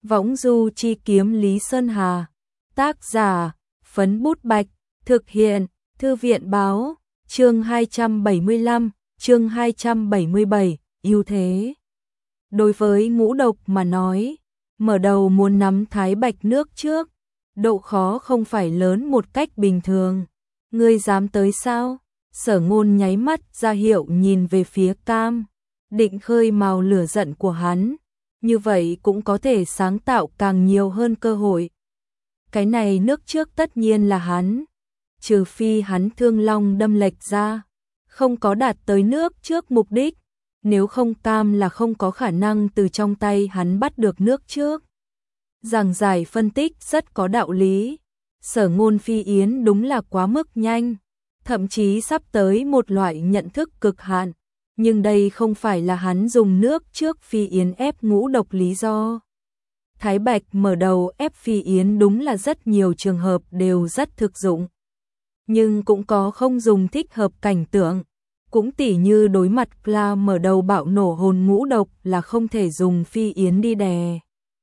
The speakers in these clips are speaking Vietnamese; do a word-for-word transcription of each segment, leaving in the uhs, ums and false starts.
Võng du chi kiếm Lý Sơn Hà. Tác giả, Phấn Bút Bạch. Thực hiện, Thư viện báo. Chương hai trăm bảy mươi lăm, chương hai trăm bảy mươi bảy, ưu thế. Đối với Ngũ Độc mà nói, mở đầu muốn nắm Thái Bạch nước trước, độ khó không phải lớn một cách bình thường. Ngươi dám tới sao? Sở Ngôn nháy mắt ra hiệu nhìn về phía Cam, định khơi mào lửa giận của hắn, như vậy cũng có thể sáng tạo càng nhiều hơn cơ hội. Cái này nước trước tất nhiên là hắn, trừ phi hắn thương long đâm lệch ra, không có đạt tới nước trước mục đích, nếu không Cam là không có khả năng từ trong tay hắn bắt được nước trước. Giảng giải phân tích rất có đạo lý, Sở Ngôn Phi Yến đúng là quá mức nhanh, thậm chí sắp tới một loại nhận thức cực hạn, nhưng đây không phải là hắn dùng nước trước Phi Yến ép Ngũ Độc lý do. Thái Bạch mở đầu ép Phi Yến đúng là rất nhiều trường hợp đều rất thực dụng, nhưng cũng có không dùng thích hợp cảnh tượng, cũng tỉ như đối mặt Cla mở đầu bạo nổ hồn Ngũ Độc là không thể dùng Phi Yến đi đè.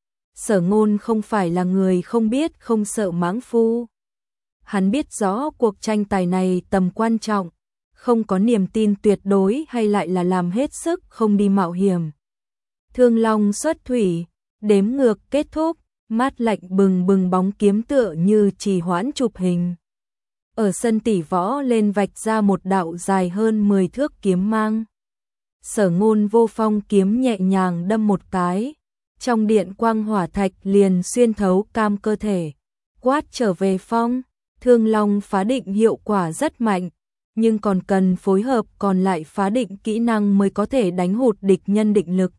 Sở Ngôn không phải là người không biết không sợ mãng phu. Hắn biết rõ cuộc tranh tài này tầm quan trọng, không có niềm tin tuyệt đối hay lại là làm hết sức không đi mạo hiểm. Thương Long xuất thủy, đếm ngược kết thúc, mát lạnh bừng bừng bóng kiếm tựa như trì hoãn chụp hình. Ở sân tỷ võ lên vạch ra một đạo dài hơn mười thước kiếm mang. Sở Ngôn vô phong kiếm nhẹ nhàng đâm một cái, trong điện quang hỏa thạch liền xuyên thấu Cam cơ thể, quát trở về phong. Thương Long phá định hiệu quả rất mạnh, nhưng còn cần phối hợp còn lại phá định kỹ năng mới có thể đánh hụt địch nhân định lực.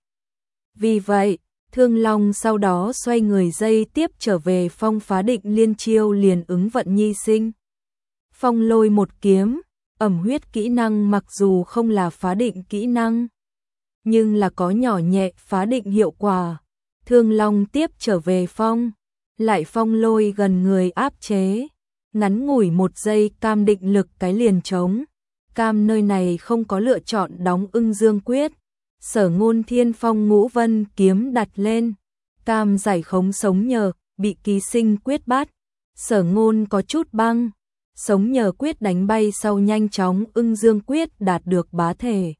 Vì vậy, Thương Long sau đó xoay người dây tiếp trở về phong phá định liên chiêu liền ứng vận nhi sinh. Phong lôi một kiếm, ẩm huyết kỹ năng mặc dù không là phá định kỹ năng, nhưng là có nhỏ nhẹ phá định hiệu quả. Thương Long tiếp trở về phong, lại phong lôi gần người áp chế. Ngắn ngủi một giây Cam định lực cái liền trống. Cam nơi này không có lựa chọn đóng ưng dương quyết. Sở Ngôn thiên phong ngũ vân kiếm đặt lên. Cam giải khống sống nhờ, bị ký sinh quyết bắt. Sở Ngôn có chút băng. Sống nhờ quyết đánh bay sau nhanh chóng ưng dương quyết đạt được bá thể.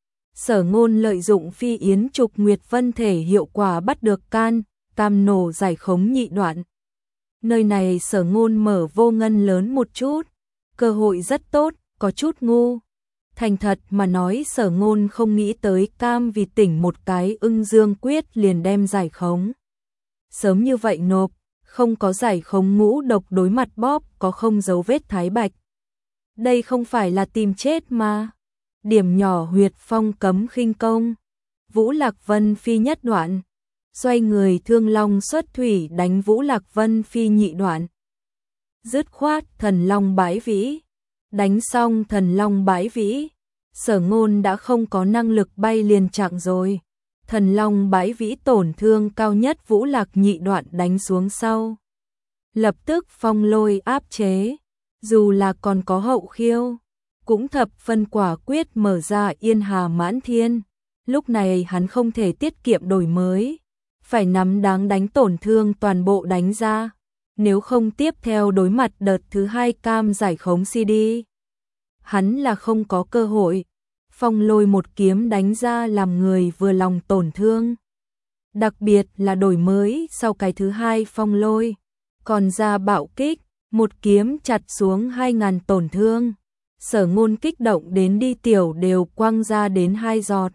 Sở Ngôn lợi dụng Phi Yến trục nguyệt vân thể hiệu quả bắt được can, Cam nổ giải khống nhị đoạn. Nơi này Sở Ngôn mở vô ngân lớn một chút, cơ hội rất tốt, có chút ngu. Thành thật mà nói Sở Ngôn không nghĩ tới Cam vì tỉnh một cái ưng dương quyết liền đem giải khống. Sớm như vậy nộp, không có giải khống Ngũ Độc đối mặt bóp có không dấu vết Thái Bạch. Đây không phải là tìm chết mà. Điểm nhỏ huyệt phong cấm khinh công. Vũ Lạc Vân phi nhất đoạn. Xoay người Thương Long xuất thủy đánh Vũ Lạc Vân phi nhị đoạn. Dứt khoát Thần Long bái vĩ. Đánh xong Thần Long bái vĩ, Sở Ngôn đã không có năng lực bay liền chặng rồi. Thần Long bái vĩ tổn thương cao nhất Vũ Lạc nhị đoạn đánh xuống sau. Lập tức phong lôi áp chế, dù là còn có hậu khiêu, cũng thập phân quả quyết mở ra Yên Hà Mãn Thiên. Lúc này hắn không thể tiết kiệm đổi mới, phải nắm đáng đánh tổn thương toàn bộ đánh ra, nếu không tiếp theo đối mặt đợt thứ hai Cam giải khống xê đê. Hắn là không có cơ hội. Phong lôi một kiếm đánh ra làm người vừa lòng tổn thương. Đặc biệt là đổi mới sau cái thứ hai phong lôi, còn ra bạo kích, một kiếm chặt xuống hai ngàn tổn thương. Sở Ngôn kích động đến đi tiểu đều quăng ra đến hai giọt.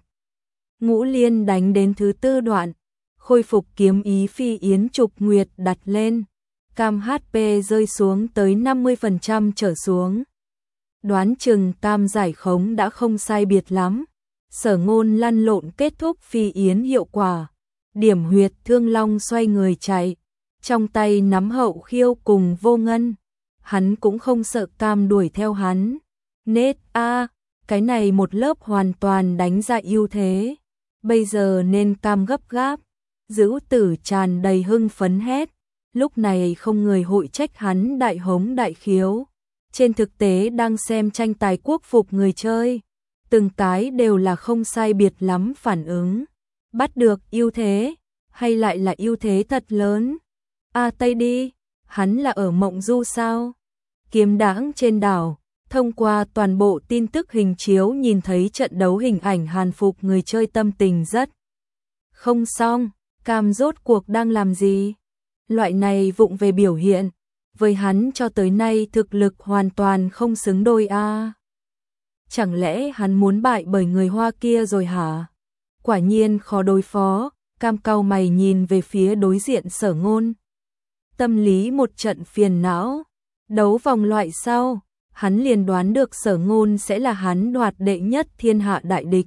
Ngũ Liên đánh đến thứ tư đoạn, khôi phục kiếm ý Phi Yến trục nguyệt đặt lên. Cam hát pê rơi xuống tới năm mươi phần trăm trở xuống. Đoán chừng Cam giải khống đã không sai biệt lắm. Sở Ngôn lăn lộn kết thúc Phi Yến hiệu quả. Điểm huyệt Thương Long xoay người chạy, trong tay nắm hậu khiêu cùng vô ngân. Hắn cũng không sợ Cam đuổi theo hắn. Nết a, à, cái này một lớp hoàn toàn đánh ra ưu thế. Bây giờ nên Cam gấp gáp. Dữ tử tràn đầy hưng phấn hét. Lúc này không người hội trách hắn đại hống đại khiếu. Trên thực tế đang xem tranh tài quốc phục người chơi, từng cái đều là không sai biệt lắm phản ứng. Bắt được ưu thế, hay lại là ưu thế thật lớn? A Tây đi, hắn là ở Mộng Du sao? Kiếm đãng trên đảo, thông qua toàn bộ tin tức hình chiếu nhìn thấy trận đấu hình ảnh hàn phục người chơi tâm tình rất không xong, Cam rốt cuộc đang làm gì? Loại này vụng về biểu hiện, với hắn cho tới nay thực lực hoàn toàn không xứng đôi a. Chẳng lẽ hắn muốn bại bởi người Hoa kia rồi hả? Quả nhiên khó đối phó, Cam cau mày nhìn về phía đối diện Sở Ngôn. Tâm lý một trận phiền não, đấu vòng loại sau, hắn liền đoán được Sở Ngôn sẽ là hắn đoạt đệ nhất thiên hạ đại địch.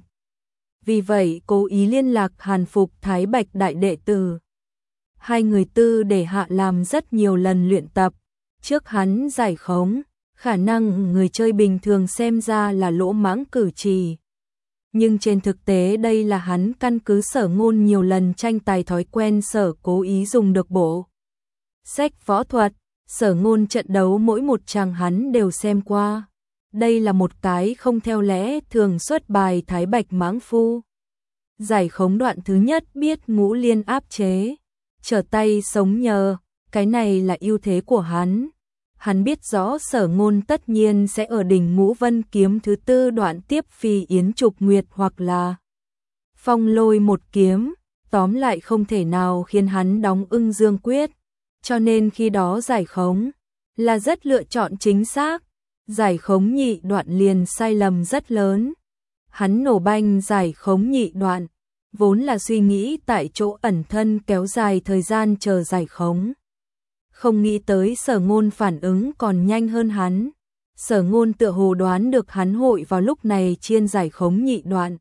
Vì vậy cố ý liên lạc hàn phục Thái Bạch đại đệ tử. Hai người tư để hạ làm rất nhiều lần luyện tập, trước hắn giải khống, khả năng người chơi bình thường xem ra là lỗ mãng cử chỉ. Nhưng trên thực tế đây là hắn căn cứ Sở Ngôn nhiều lần tranh tài thói quen sở cố ý dùng được bộ sách võ thuật, Sở Ngôn trận đấu mỗi một tràng hắn đều xem qua. Đây là một cái không theo lẽ thường xuất bài Thái Bạch mãng phu. Giải khống đoạn thứ nhất biết ngũ liên áp chế, trở tay sống nhờ, cái này là ưu thế của hắn. Hắn biết rõ Sở Ngôn tất nhiên sẽ ở đỉnh Ngũ Vân kiếm thứ tư đoạn tiếp phi yến trục nguyệt hoặc là phong lôi một kiếm, tóm lại không thể nào khiến hắn đóng ưng dương quyết, cho nên khi đó giải khống là rất lựa chọn chính xác. Giải khống nhị đoạn liền sai lầm rất lớn. Hắn nổ banh giải khống nhị đoạn, vốn là suy nghĩ tại chỗ ẩn thân kéo dài thời gian chờ giải khống. Không nghĩ tới Sở Ngôn phản ứng còn nhanh hơn hắn. Sở Ngôn tựa hồ đoán được hắn hội vào lúc này chiên giải khống nhị đoạn.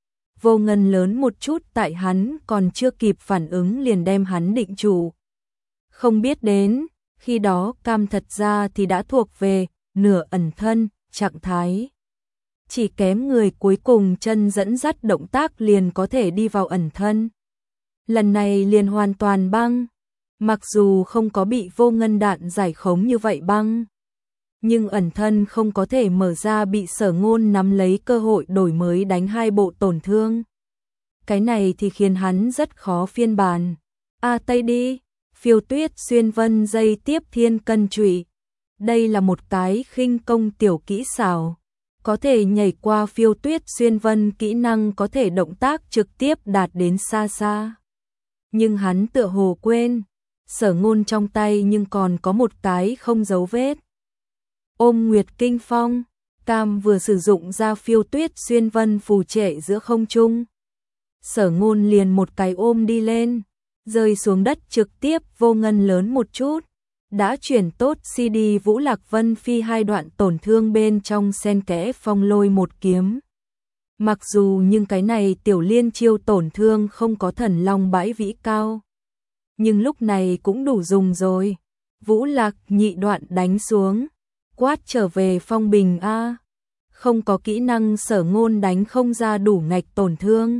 Vô ngân lớn một chút tại hắn còn chưa kịp phản ứng liền đem hắn định chủ. Không biết đến, khi đó Cam thật ra thì đã thuộc về nửa ẩn thân, trạng thái. Chỉ kém người cuối cùng chân dẫn dắt động tác liền có thể đi vào ẩn thân. Lần này liền hoàn toàn băng. Mặc dù không có bị vô ngân đạn giải khống như vậy băng, nhưng ẩn thân không có thể mở ra bị Sở Ngôn nắm lấy cơ hội đổi mới đánh hai bộ tổn thương. Cái này thì khiến hắn rất khó phiên bản. A Tây đi, phiêu tuyết xuyên vân dây tiếp thiên cân trụy. Đây là một cái khinh công tiểu kỹ xảo. Có thể nhảy qua phiêu tuyết xuyên vân kỹ năng có thể động tác trực tiếp đạt đến xa xa. Nhưng hắn tựa hồ quên, Sở Ngôn trong tay nhưng còn có một cái không dấu vết. Ôm Nguyệt Kinh Phong, Cam vừa sử dụng ra phiêu tuyết xuyên vân phù trệ giữa không trung. Sở Ngôn liền một cái ôm đi lên, rơi xuống đất trực tiếp vô ngân lớn một chút. Đã chuyển tốt xê đê Vũ Lạc Vân Phi hai đoạn tổn thương bên trong xen kẽ phong lôi một kiếm. Mặc dù nhưng cái này tiểu liên chiêu tổn thương không có thần long bãi vĩ cao. Nhưng lúc này cũng đủ dùng rồi. Vũ Lạc nhị đoạn đánh xuống, quát trở về phong bình A. Không có kỹ năng Sở Ngôn đánh không ra đủ ngạch tổn thương.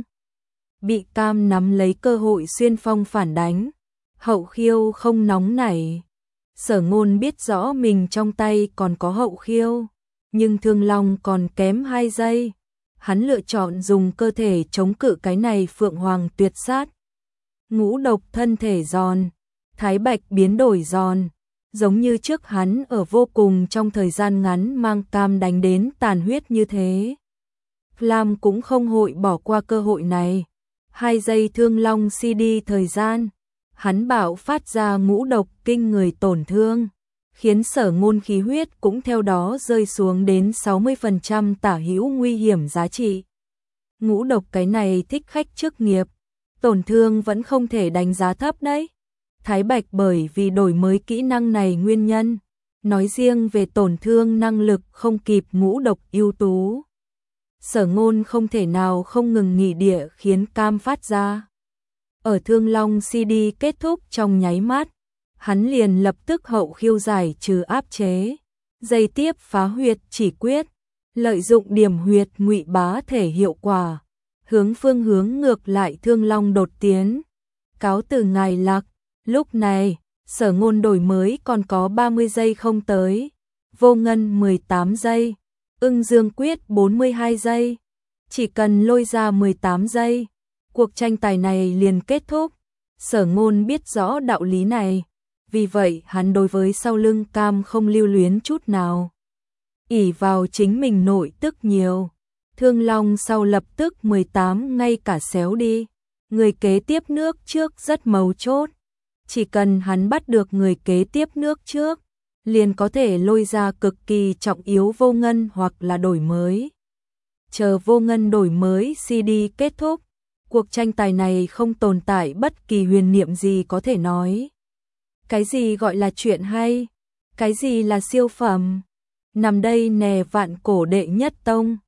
Bị Cam nắm lấy cơ hội xuyên phong phản đánh. Hậu khiêu không nóng nảy. Sở Ngôn biết rõ mình trong tay còn có hậu khiêu, nhưng thương long còn kém hai giây. Hắn lựa chọn dùng cơ thể chống cự cái này phượng hoàng tuyệt sát. Ngũ độc thân thể giòn, Thái Bạch biến đổi giòn, giống như trước hắn ở vô cùng trong thời gian ngắn mang Cam đánh đến tàn huyết như thế. Lam cũng không hội bỏ qua cơ hội này. Hai giây thương long xê đê thời gian, hắn bạo phát ra ngũ độc kinh người tổn thương, khiến Sở Ngôn khí huyết cũng theo đó rơi xuống đến sáu mươi phần trăm tả hữu nguy hiểm giá trị. Ngũ độc cái này thích khách chức nghiệp, tổn thương vẫn không thể đánh giá thấp đấy. Thái Bạch bởi vì đổi mới kỹ năng này nguyên nhân, nói riêng về tổn thương năng lực không kịp ngũ độc ưu tú. Sở Ngôn không thể nào không ngừng nghỉ địa khiến Cam phát ra. Ở thương long xê đê kết thúc trong nháy mắt, hắn liền lập tức hậu khiêu giải trừ áp chế. Giây tiếp phá huyệt chỉ quyết, lợi dụng điểm huyệt ngụy bá thể hiệu quả, hướng phương hướng ngược lại thương long đột tiến. Cáo từ ngài Lạc, lúc này, Sở Ngôn đổi mới còn có ba mươi giây không tới, vô ngân mười tám giây, ưng dương quyết bốn mươi hai giây, chỉ cần lôi ra mười tám giây. Cuộc tranh tài này liền kết thúc. Sở Ngôn biết rõ đạo lý này, vì vậy hắn đối với sau lưng cam không lưu luyến chút nào. Ỷ vào chính mình nội tức nhiều, Thương Long sau lập tức mười tám ngay cả xéo đi. Người kế tiếp nước trước rất mấu chốt, chỉ cần hắn bắt được người kế tiếp nước trước, liền có thể lôi ra cực kỳ trọng yếu vô ngân hoặc là đổi mới. Chờ vô ngân đổi mới xê đê kết thúc, cuộc tranh tài này không tồn tại bất kỳ huyền niệm gì có thể nói. Cái gì gọi là chuyện hay? Cái gì là siêu phẩm? Nằm đây nè vạn cổ đệ nhất tông.